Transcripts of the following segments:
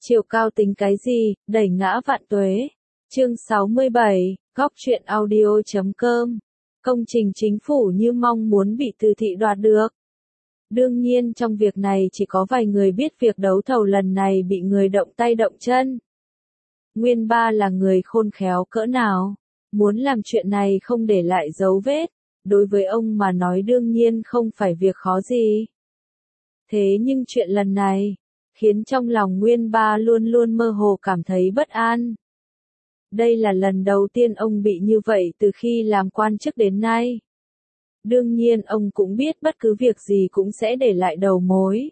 Chiều cao tính cái gì, đẩy ngã vạn tuế. Chương 67, góc truyện audio.com. Công trình chính phủ như mong muốn bị Từ Thị đoạt được. Đương nhiên trong việc này chỉ có vài người biết việc đấu thầu lần này bị người động tay động chân. Nguyên Ba là người khôn khéo cỡ nào, muốn làm chuyện này không để lại dấu vết, đối với ông mà nói đương nhiên không phải việc khó gì. Thế nhưng chuyện lần này, khiến trong lòng Nguyên Ba luôn luôn mơ hồ cảm thấy bất an. Đây là lần đầu tiên ông bị như vậy từ khi làm quan chức đến nay. Đương nhiên ông cũng biết bất cứ việc gì cũng sẽ để lại đầu mối.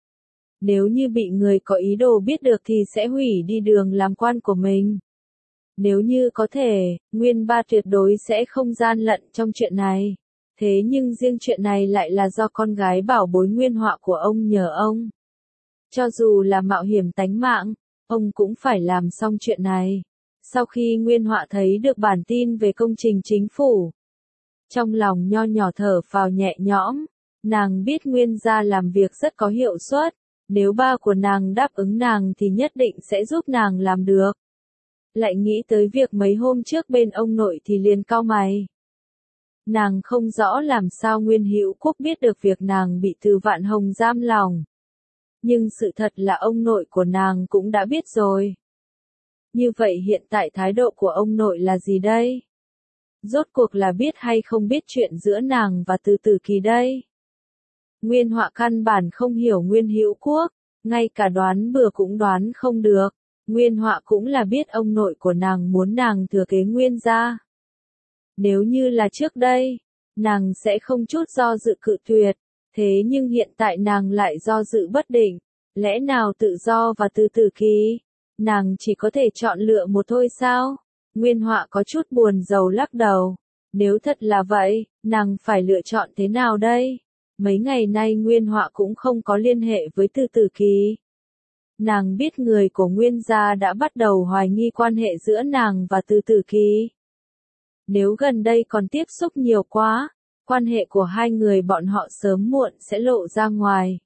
Nếu như bị người có ý đồ biết được thì sẽ hủy đi đường làm quan của mình. Nếu như có thể, Nguyên Ba tuyệt đối sẽ không gian lận trong chuyện này. Thế nhưng riêng chuyện này lại là do con gái bảo bối Nguyên Họa của ông nhờ ông. Cho dù là mạo hiểm tánh mạng, ông cũng phải làm xong chuyện này. Sau khi Nguyên Họa thấy được bản tin về công trình chính phủ, trong lòng nho nhỏ thở phào nhẹ nhõm, nàng biết Nguyên gia làm việc rất có hiệu suất, nếu ba của nàng đáp ứng nàng thì nhất định sẽ giúp nàng làm được. Lại nghĩ tới việc mấy hôm trước bên ông nội thì liền cau mày. Nàng không rõ làm sao Nguyên Hữu Quốc biết được việc nàng bị Từ Vạn Hồng giam lòng. Nhưng sự thật là ông nội của nàng cũng đã biết rồi. Như vậy hiện tại thái độ của ông nội là gì đây? Rốt cuộc là biết hay không biết chuyện giữa nàng và Từ Tử Kỳ đây? Nguyên Họa căn bản không hiểu Nguyên Hữu Quốc, ngay cả đoán bừa cũng đoán không được. Nguyên Họa cũng là biết ông nội của nàng muốn nàng thừa kế Nguyên gia. Nếu như là trước đây, nàng sẽ không chút do dự cự tuyệt, thế nhưng hiện tại nàng lại do dự bất định, lẽ nào tự do và Từ Tử Kỳ, nàng chỉ có thể chọn lựa một thôi sao? Nguyên Họa có chút buồn rầu lắc đầu, nếu thật là vậy, nàng phải lựa chọn thế nào đây? Mấy ngày nay Nguyên Họa cũng không có liên hệ với Từ Tử Kỳ. Nàng biết người của Nguyên gia đã bắt đầu hoài nghi quan hệ giữa nàng và Từ Tử Kỳ. Nếu gần đây còn tiếp xúc nhiều quá, quan hệ của hai người bọn họ sớm muộn sẽ lộ ra ngoài.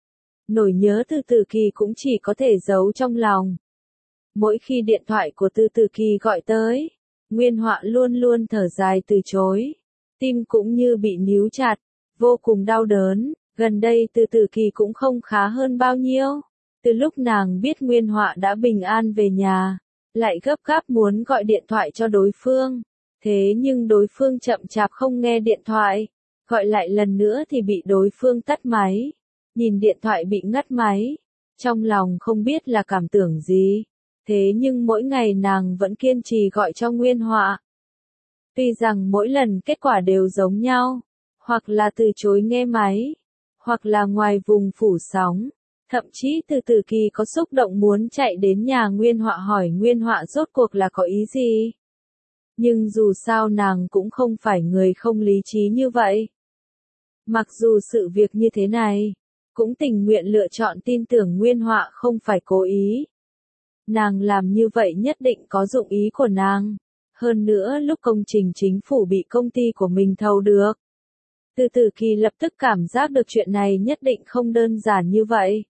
Nỗi nhớ Từ Tử Kỳ cũng chỉ có thể giấu trong lòng. Mỗi khi điện thoại của Từ Tử Kỳ gọi tới, Nguyên Họa luôn luôn thở dài từ chối. Tim cũng như bị níu chặt, vô cùng đau đớn. Gần đây Từ Tử Kỳ cũng không khá hơn bao nhiêu. Từ lúc nàng biết Nguyên Họa đã bình an về nhà, lại gấp gáp muốn gọi điện thoại cho đối phương. Thế nhưng đối phương chậm chạp không nghe điện thoại, gọi lại lần nữa thì bị đối phương tắt máy. Nhìn điện thoại bị ngắt máy, trong lòng không biết là cảm tưởng gì. Thế nhưng mỗi ngày nàng vẫn kiên trì gọi cho Nguyên Họa. Tuy rằng mỗi lần kết quả đều giống nhau, hoặc là từ chối nghe máy, hoặc là ngoài vùng phủ sóng. Thậm chí Từ Tử Kỳ có xúc động muốn chạy đến nhà Nguyên Họa hỏi Nguyên Họa rốt cuộc là có ý gì. Nhưng dù sao nàng cũng không phải người không lý trí như vậy. Mặc dù sự việc như thế này, cũng tình nguyện lựa chọn tin tưởng Nguyên Họa không phải cố ý. Nàng làm như vậy nhất định có dụng ý của nàng. Hơn nữa lúc công trình chính phủ bị công ty của mình thầu được, Từ Tử Kỳ lập tức cảm giác được chuyện này nhất định không đơn giản như vậy.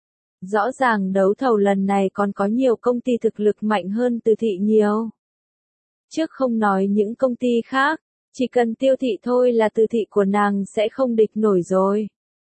Rõ ràng đấu thầu lần này còn có nhiều công ty thực lực mạnh hơn Từ Thị nhiều. Trước không nói những công ty khác, chỉ cần Tiêu Thị thôi là Từ Thị của nàng sẽ không địch nổi rồi.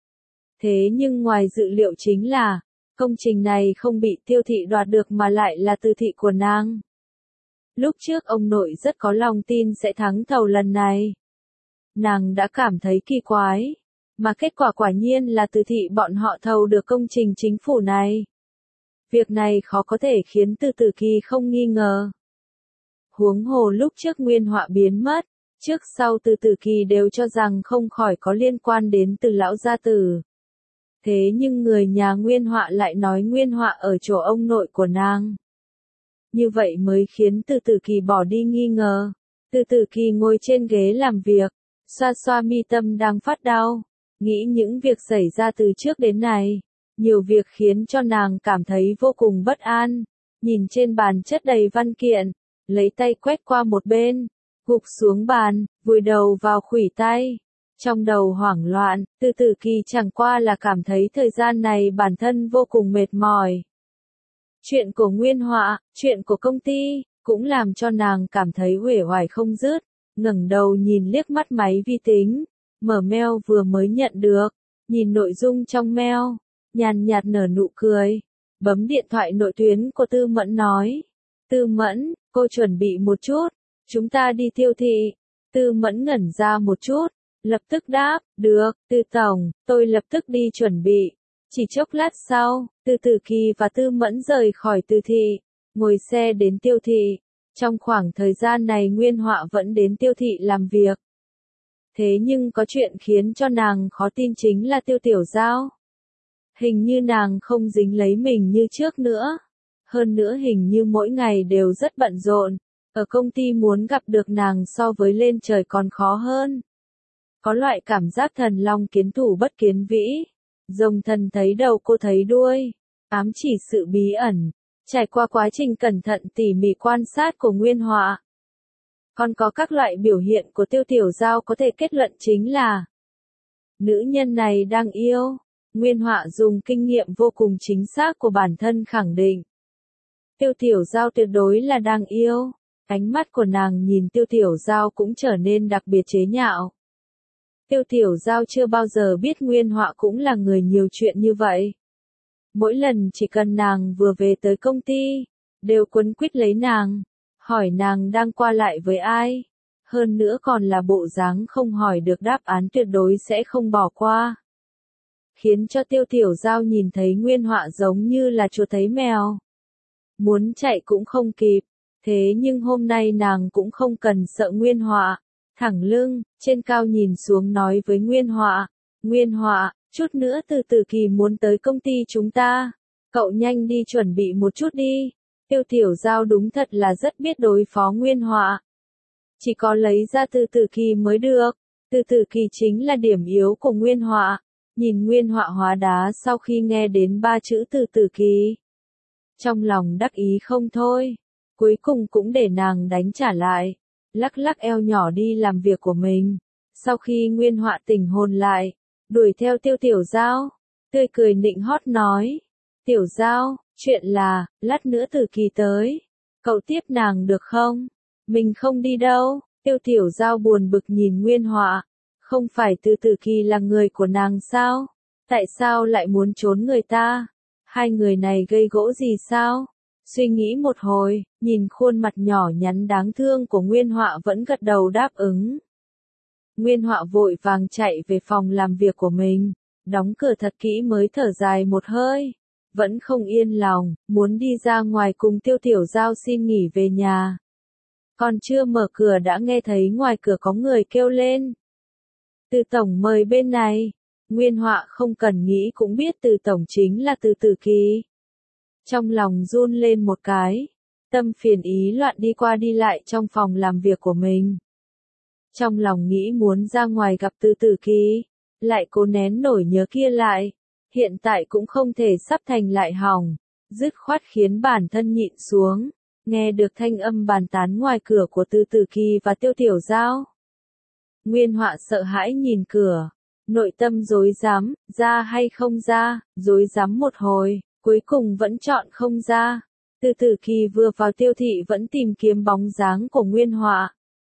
Thế nhưng ngoài dự liệu chính là, công trình này không bị Tiêu Thị đoạt được mà lại là Từ Thị của nàng. Lúc trước ông nội rất có lòng tin sẽ thắng thầu lần này. Nàng đã cảm thấy kỳ quái, mà kết quả quả nhiên là Từ Thị bọn họ thầu được công trình chính phủ này. Việc này khó có thể khiến Từ Tử Kỳ không nghi ngờ. Huống hồ lúc trước Nguyên Họa biến mất, trước sau Từ Tử Kỳ đều cho rằng không khỏi có liên quan đến Từ lão gia tử. Thế nhưng người nhà Nguyên Họa lại nói Nguyên Họa ở chỗ ông nội của nàng. Như vậy mới khiến Từ Tử Kỳ bỏ đi nghi ngờ. Từ Tử Kỳ ngồi trên ghế làm việc, xoa xoa mi tâm đang phát đau, nghĩ những việc xảy ra từ trước đến nay. Nhiều việc khiến cho nàng cảm thấy vô cùng bất an. Nhìn trên bàn chất đầy văn kiện, lấy tay quét qua một bên, gục xuống bàn, vùi đầu vào khuỷu tay. Trong đầu hoảng loạn, Từ Tử Kỳ chẳng qua là cảm thấy thời gian này bản thân vô cùng mệt mỏi. Chuyện của Nguyên Họa, chuyện của công ty, cũng làm cho nàng cảm thấy uể oải không dứt, ngẩng đầu nhìn liếc mắt máy vi tính, mở mail vừa mới nhận được, nhìn nội dung trong mail, nhàn nhạt nở nụ cười, bấm điện thoại nội tuyến của Tư Mẫn nói. Tư Mẫn, cô chuẩn bị một chút, chúng ta đi siêu thị. Tư Mẫn ngẩn ra một chút, lập tức đáp, được, Tư Tổng, tôi lập tức đi chuẩn bị. Chỉ chốc lát sau, Tư Tử Kỳ và Tư Mẫn rời khỏi siêu thị, ngồi xe đến siêu thị. Trong khoảng thời gian này Nguyên Họa vẫn đến siêu thị làm việc. Thế nhưng có chuyện khiến cho nàng khó tin chính là Tiêu Tiểu Giao. Hình như nàng không dính lấy mình như trước nữa. Hơn nữa hình như mỗi ngày đều rất bận rộn. Ở công ty muốn gặp được nàng so với lên trời còn khó hơn. Có loại cảm giác thần long kiến thủ bất kiến vĩ. Rồng thần thấy đầu cô thấy đuôi. Ám chỉ sự bí ẩn. Trải qua quá trình cẩn thận tỉ mỉ quan sát của Nguyên Họa. Còn có các loại biểu hiện của Tiêu Tiểu Giao có thể kết luận chính là nữ nhân này đang yêu. Nguyên Họa dùng kinh nghiệm vô cùng chính xác của bản thân khẳng định. Tiêu Tiểu Giao tuyệt đối là đang yêu. Ánh mắt của nàng nhìn Tiêu Tiểu Giao cũng trở nên đặc biệt chế nhạo. Tiêu Tiểu Giao chưa bao giờ biết Nguyên Họa cũng là người nhiều chuyện như vậy. Mỗi lần chỉ cần nàng vừa về tới công ty, đều quấn quýt lấy nàng, hỏi nàng đang qua lại với ai. Hơn nữa còn là bộ dáng không hỏi được đáp án tuyệt đối sẽ không bỏ qua. Khiến cho Tiêu Tiểu Giao nhìn thấy Nguyên Họa giống như là chuột thấy mèo. Muốn chạy cũng không kịp. Thế nhưng hôm nay nàng cũng không cần sợ Nguyên Họa. Thẳng lưng, trên cao nhìn xuống nói với Nguyên Họa. Nguyên Họa, chút nữa Từ Tử Kỳ muốn tới công ty chúng ta. Cậu nhanh đi chuẩn bị một chút đi. Tiêu Tiểu Giao đúng thật là rất biết đối phó Nguyên Họa. Chỉ có lấy ra Từ Tử Kỳ mới được. Từ Tử Kỳ chính là điểm yếu của Nguyên Họa. Nhìn Nguyên Họa hóa đá sau khi nghe đến 3 chữ Từ Tử Kỳ. Trong lòng đắc ý không thôi. Cuối cùng cũng để nàng đánh trả lại. Lắc lắc eo nhỏ đi làm việc của mình. Sau khi Nguyên Họa tỉnh hồn lại, đuổi theo Tiêu Tiểu Giao, tươi cười nịnh hót nói. Tiểu Giao, chuyện là, lát nữa Tử Kỳ tới. Cậu tiếp nàng được không? Mình không đi đâu. Tiêu Tiểu Giao buồn bực nhìn Nguyên Họa. Không phải Từ Tử Kỳ là người của nàng sao? Tại sao lại muốn trốn người ta? Hai người này gây gỗ gì sao? Suy nghĩ một hồi, nhìn khuôn mặt nhỏ nhắn đáng thương của Nguyên Họa vẫn gật đầu đáp ứng. Nguyên Họa vội vàng chạy về phòng làm việc của mình, đóng cửa thật kỹ mới thở dài một hơi. Vẫn không yên lòng, muốn đi ra ngoài cùng Tiêu Tiểu Giao xin nghỉ về nhà. Còn chưa mở cửa đã nghe thấy ngoài cửa có người kêu lên. Từ Tổng mời bên này. Nguyên Họa không cần nghĩ cũng biết Từ Tổng chính là Từ Tử Kỳ. Trong lòng run lên một cái. Tâm phiền ý loạn đi qua đi lại trong phòng làm việc của mình. Trong lòng nghĩ muốn ra ngoài gặp Từ Tử Kỳ. Lại cố nén nổi nhớ kia lại. Hiện tại cũng không thể sắp thành lại hỏng. Dứt khoát khiến bản thân nhịn xuống. Nghe được thanh âm bàn tán ngoài cửa của Từ Tử Kỳ và Tiêu Tiểu Giao. Nguyên Họa sợ hãi nhìn cửa. Nội tâm rối rắm, ra hay không ra, rối rắm một hồi, cuối cùng vẫn chọn không ra. Từ Tử Kỳ vừa vào siêu thị vẫn tìm kiếm bóng dáng của Nguyên Họa.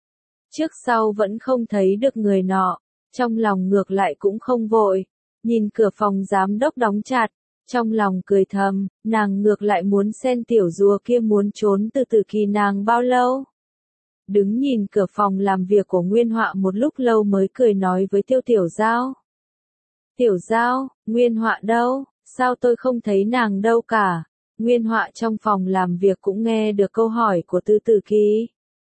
Trước sau vẫn không thấy được người nọ, trong lòng ngược lại cũng không vội. Nhìn cửa phòng giám đốc đóng chặt, trong lòng cười thầm, nàng ngược lại muốn xem tiểu rùa kia muốn trốn từ Tử Kỳ nàng bao lâu. Đứng nhìn cửa phòng làm việc của Nguyên Họa một lúc lâu mới cười nói với Tiểu Giao. Tiểu Giao, Nguyên Họa đâu, sao tôi không thấy nàng đâu cả. Nguyên Họa trong phòng làm việc cũng nghe được câu hỏi của Từ Tử Kỳ.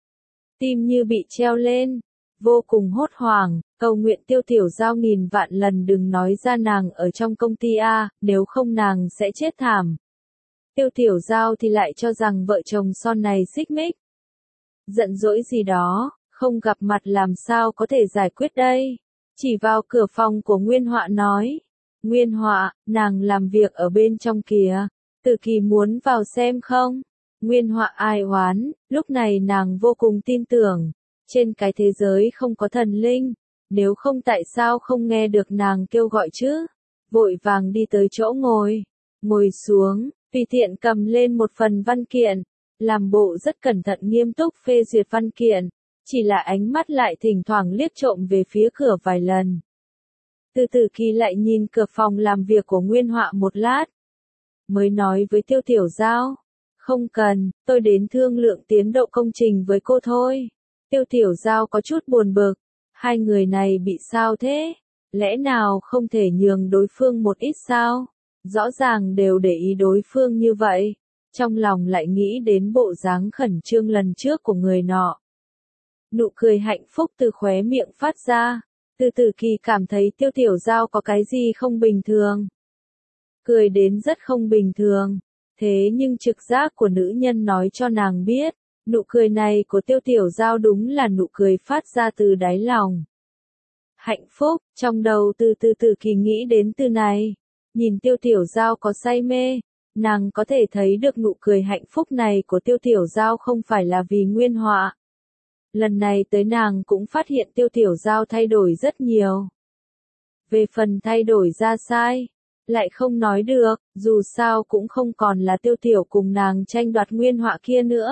Tim như bị treo lên, vô cùng hốt hoảng, cầu nguyện Tiểu Giao nghìn vạn lần đừng nói ra nàng ở trong công ty A, nếu không nàng sẽ chết thảm. Tiểu Giao thì lại cho rằng vợ chồng son này xích mích. Giận dỗi gì đó, không gặp mặt làm sao có thể giải quyết đây. Chỉ vào cửa phòng của Nguyên Họa nói. Nguyên Họa, nàng làm việc ở bên trong kìa. Tử Kỳ muốn vào xem không? Nguyên Họa ai oán, lúc này nàng vô cùng tin tưởng. Trên cái thế giới không có thần linh. Nếu không tại sao không nghe được nàng kêu gọi chứ? Vội vàng đi tới chỗ ngồi. Ngồi xuống, Tùy tiện cầm lên một phần văn kiện, làm bộ rất cẩn thận nghiêm túc phê duyệt văn kiện, chỉ là ánh mắt lại thỉnh thoảng liếc trộm về phía cửa vài lần. Từ Từ Kỳ lại nhìn cửa phòng làm việc của Nguyên Họa một lát, mới nói với Tiêu Tiểu Giao, không cần, tôi đến thương lượng tiến độ công trình với cô thôi. Tiêu Tiểu Giao có chút buồn bực, hai người này bị sao thế? Lẽ nào không thể nhường đối phương một ít sao? Rõ ràng đều để ý đối phương như vậy, trong lòng lại nghĩ đến bộ dáng khẩn trương lần trước của người nọ. Nụ cười hạnh phúc từ khóe miệng phát ra, Từ Từ Kỳ cảm thấy Tiêu Tiểu Giao có cái gì không bình thường. Cười đến rất không bình thường, thế nhưng trực giác của nữ nhân nói cho nàng biết, nụ cười này của Tiêu Tiểu Giao đúng là nụ cười phát ra từ đáy lòng. Hạnh phúc, trong đầu Từ Từ Kỳ nghĩ đến từ này, nhìn Tiêu Tiểu Giao có say mê, nàng có thể thấy được nụ cười hạnh phúc này của Tiêu Tiểu Giao không phải là vì Nguyên Họa. Lần này tới nàng cũng phát hiện Tiêu Tiểu Giao thay đổi rất nhiều. Về phần thay đổi ra sai, lại không nói được, dù sao cũng không còn là Tiêu Tiểu cùng nàng tranh đoạt Nguyên Họa kia nữa.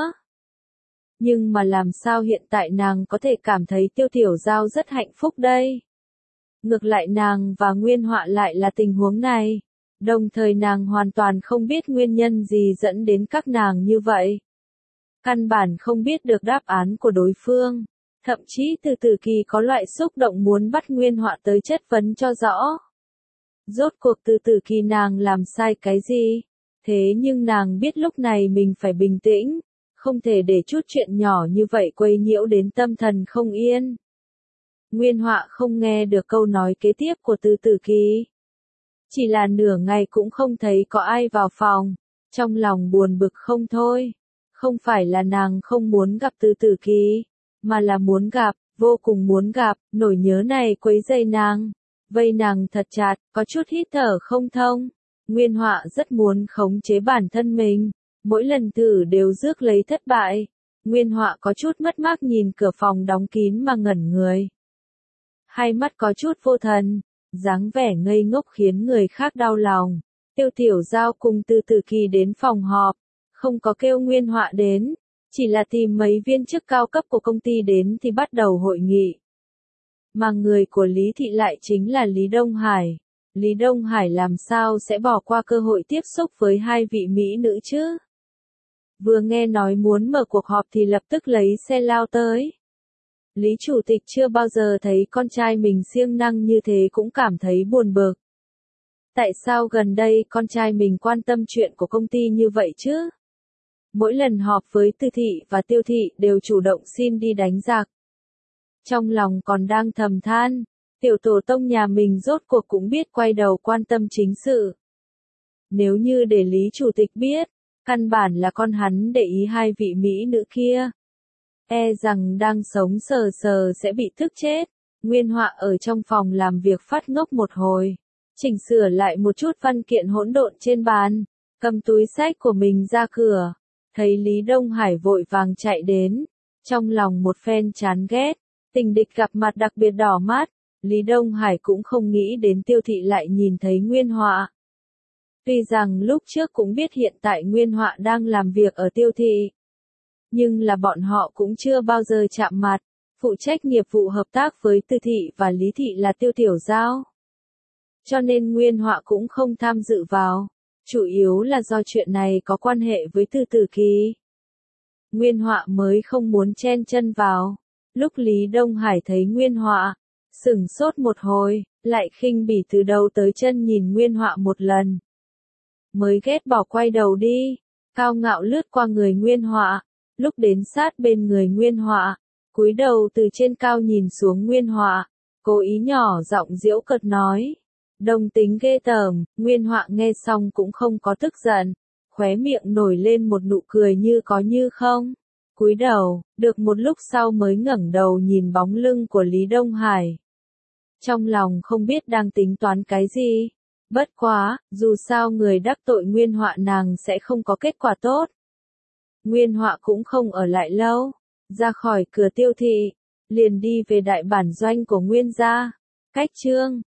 Nhưng mà làm sao hiện tại nàng có thể cảm thấy Tiêu Tiểu Giao rất hạnh phúc đây? Ngược lại nàng và Nguyên Họa lại là tình huống này. Đồng thời nàng hoàn toàn không biết nguyên nhân gì dẫn đến các nàng như vậy. Căn bản không biết được đáp án của đối phương. Thậm chí Từ Từ Kỳ có loại xúc động muốn bắt Nguyên Họa tới chất vấn cho rõ. Rốt cuộc Từ Từ Kỳ nàng làm sai cái gì? Thế nhưng nàng biết lúc này mình phải bình tĩnh, không thể để chút chuyện nhỏ như vậy quấy nhiễu đến tâm thần không yên. Nguyên Họa không nghe được câu nói kế tiếp của Từ Từ Kỳ. Chỉ là nửa ngày cũng không thấy có ai vào phòng, trong lòng buồn bực không thôi. Không phải là nàng không muốn gặp Từ Từ Kỳ, mà là muốn gặp, vô cùng muốn gặp, nỗi nhớ này quấy dày nàng, vây nàng thật chặt, có chút hít thở không thông. Nguyên Họa rất muốn khống chế bản thân mình, mỗi lần thử đều rước lấy thất bại. Nguyên Họa có chút mất mát nhìn cửa phòng đóng kín mà ngẩn người. Hai mắt có chút vô thần, dáng vẻ ngây ngốc khiến người khác đau lòng. Tiêu Tiểu Giao cùng Từ Từ Kỳ đến phòng họp, không có kêu Nguyên Họa đến, chỉ là tìm mấy viên chức cao cấp của công ty đến thì bắt đầu hội nghị. Mà người của Lý Thị lại chính là Lý Đông Hải. Lý Đông Hải làm sao sẽ bỏ qua cơ hội tiếp xúc với hai vị mỹ nữ chứ? Vừa nghe nói muốn mở cuộc họp thì lập tức lấy xe lao tới. Lý Chủ tịch chưa bao giờ thấy con trai mình siêng năng như thế cũng cảm thấy buồn bực. Tại sao gần đây con trai mình quan tâm chuyện của công ty như vậy chứ? Mỗi lần họp với Từ Thị và Tiêu Thị đều chủ động xin đi đánh giặc. Trong lòng còn đang thầm than, tiểu tổ tông nhà mình rốt cuộc cũng biết quay đầu quan tâm chính sự. Nếu như để Lý Chủ tịch biết, căn bản là con hắn để ý hai vị mỹ nữ kia. E rằng đang sống sờ sờ sẽ bị tức chết. Nguyên Họa ở trong phòng làm việc phát ngốc một hồi, chỉnh sửa lại một chút văn kiện hỗn độn trên bàn, cầm túi xách của mình ra cửa, thấy Lý Đông Hải vội vàng chạy đến, trong lòng một phen chán ghét, tình địch gặp mặt đặc biệt đỏ mắt, Lý Đông Hải cũng không nghĩ đến Tiêu Thị lại nhìn thấy Nguyên Họa. Tuy rằng lúc trước cũng biết hiện tại Nguyên Họa đang làm việc ở Tiêu Thị, nhưng là bọn họ cũng chưa bao giờ chạm mặt, phụ trách nghiệp vụ hợp tác với Từ Thị và Lý Thị là Tiêu Tiểu Giao. Cho nên Nguyên Họa cũng không tham dự vào, chủ yếu là do chuyện này có quan hệ với Từ Từ Kỳ. Nguyên Họa mới không muốn chen chân vào. Lúc Lý Đông Hải thấy Nguyên Họa, sửng sốt một hồi, lại khinh bỉ từ đầu tới chân nhìn Nguyên Họa một lần. Mới ghét bỏ quay đầu đi, cao ngạo lướt qua người Nguyên Họa, lúc đến sát bên người Nguyên Họa, cúi đầu từ trên cao nhìn xuống Nguyên Họa, cố ý nhỏ giọng giễu cợt nói. Đồng tính ghê tởm, Nguyên Họa nghe xong cũng không có tức giận, khóe miệng nổi lên một nụ cười như có như không. Cúi đầu, được một lúc sau mới ngẩng đầu nhìn bóng lưng của Lý Đông Hải. Trong lòng không biết đang tính toán cái gì. Bất quá, dù sao người đắc tội Nguyên Họa nàng sẽ không có kết quả tốt. Nguyên Họa cũng không ở lại lâu, ra khỏi cửa Tiêu Thị, liền đi về đại bản doanh của Nguyên gia. Cách chương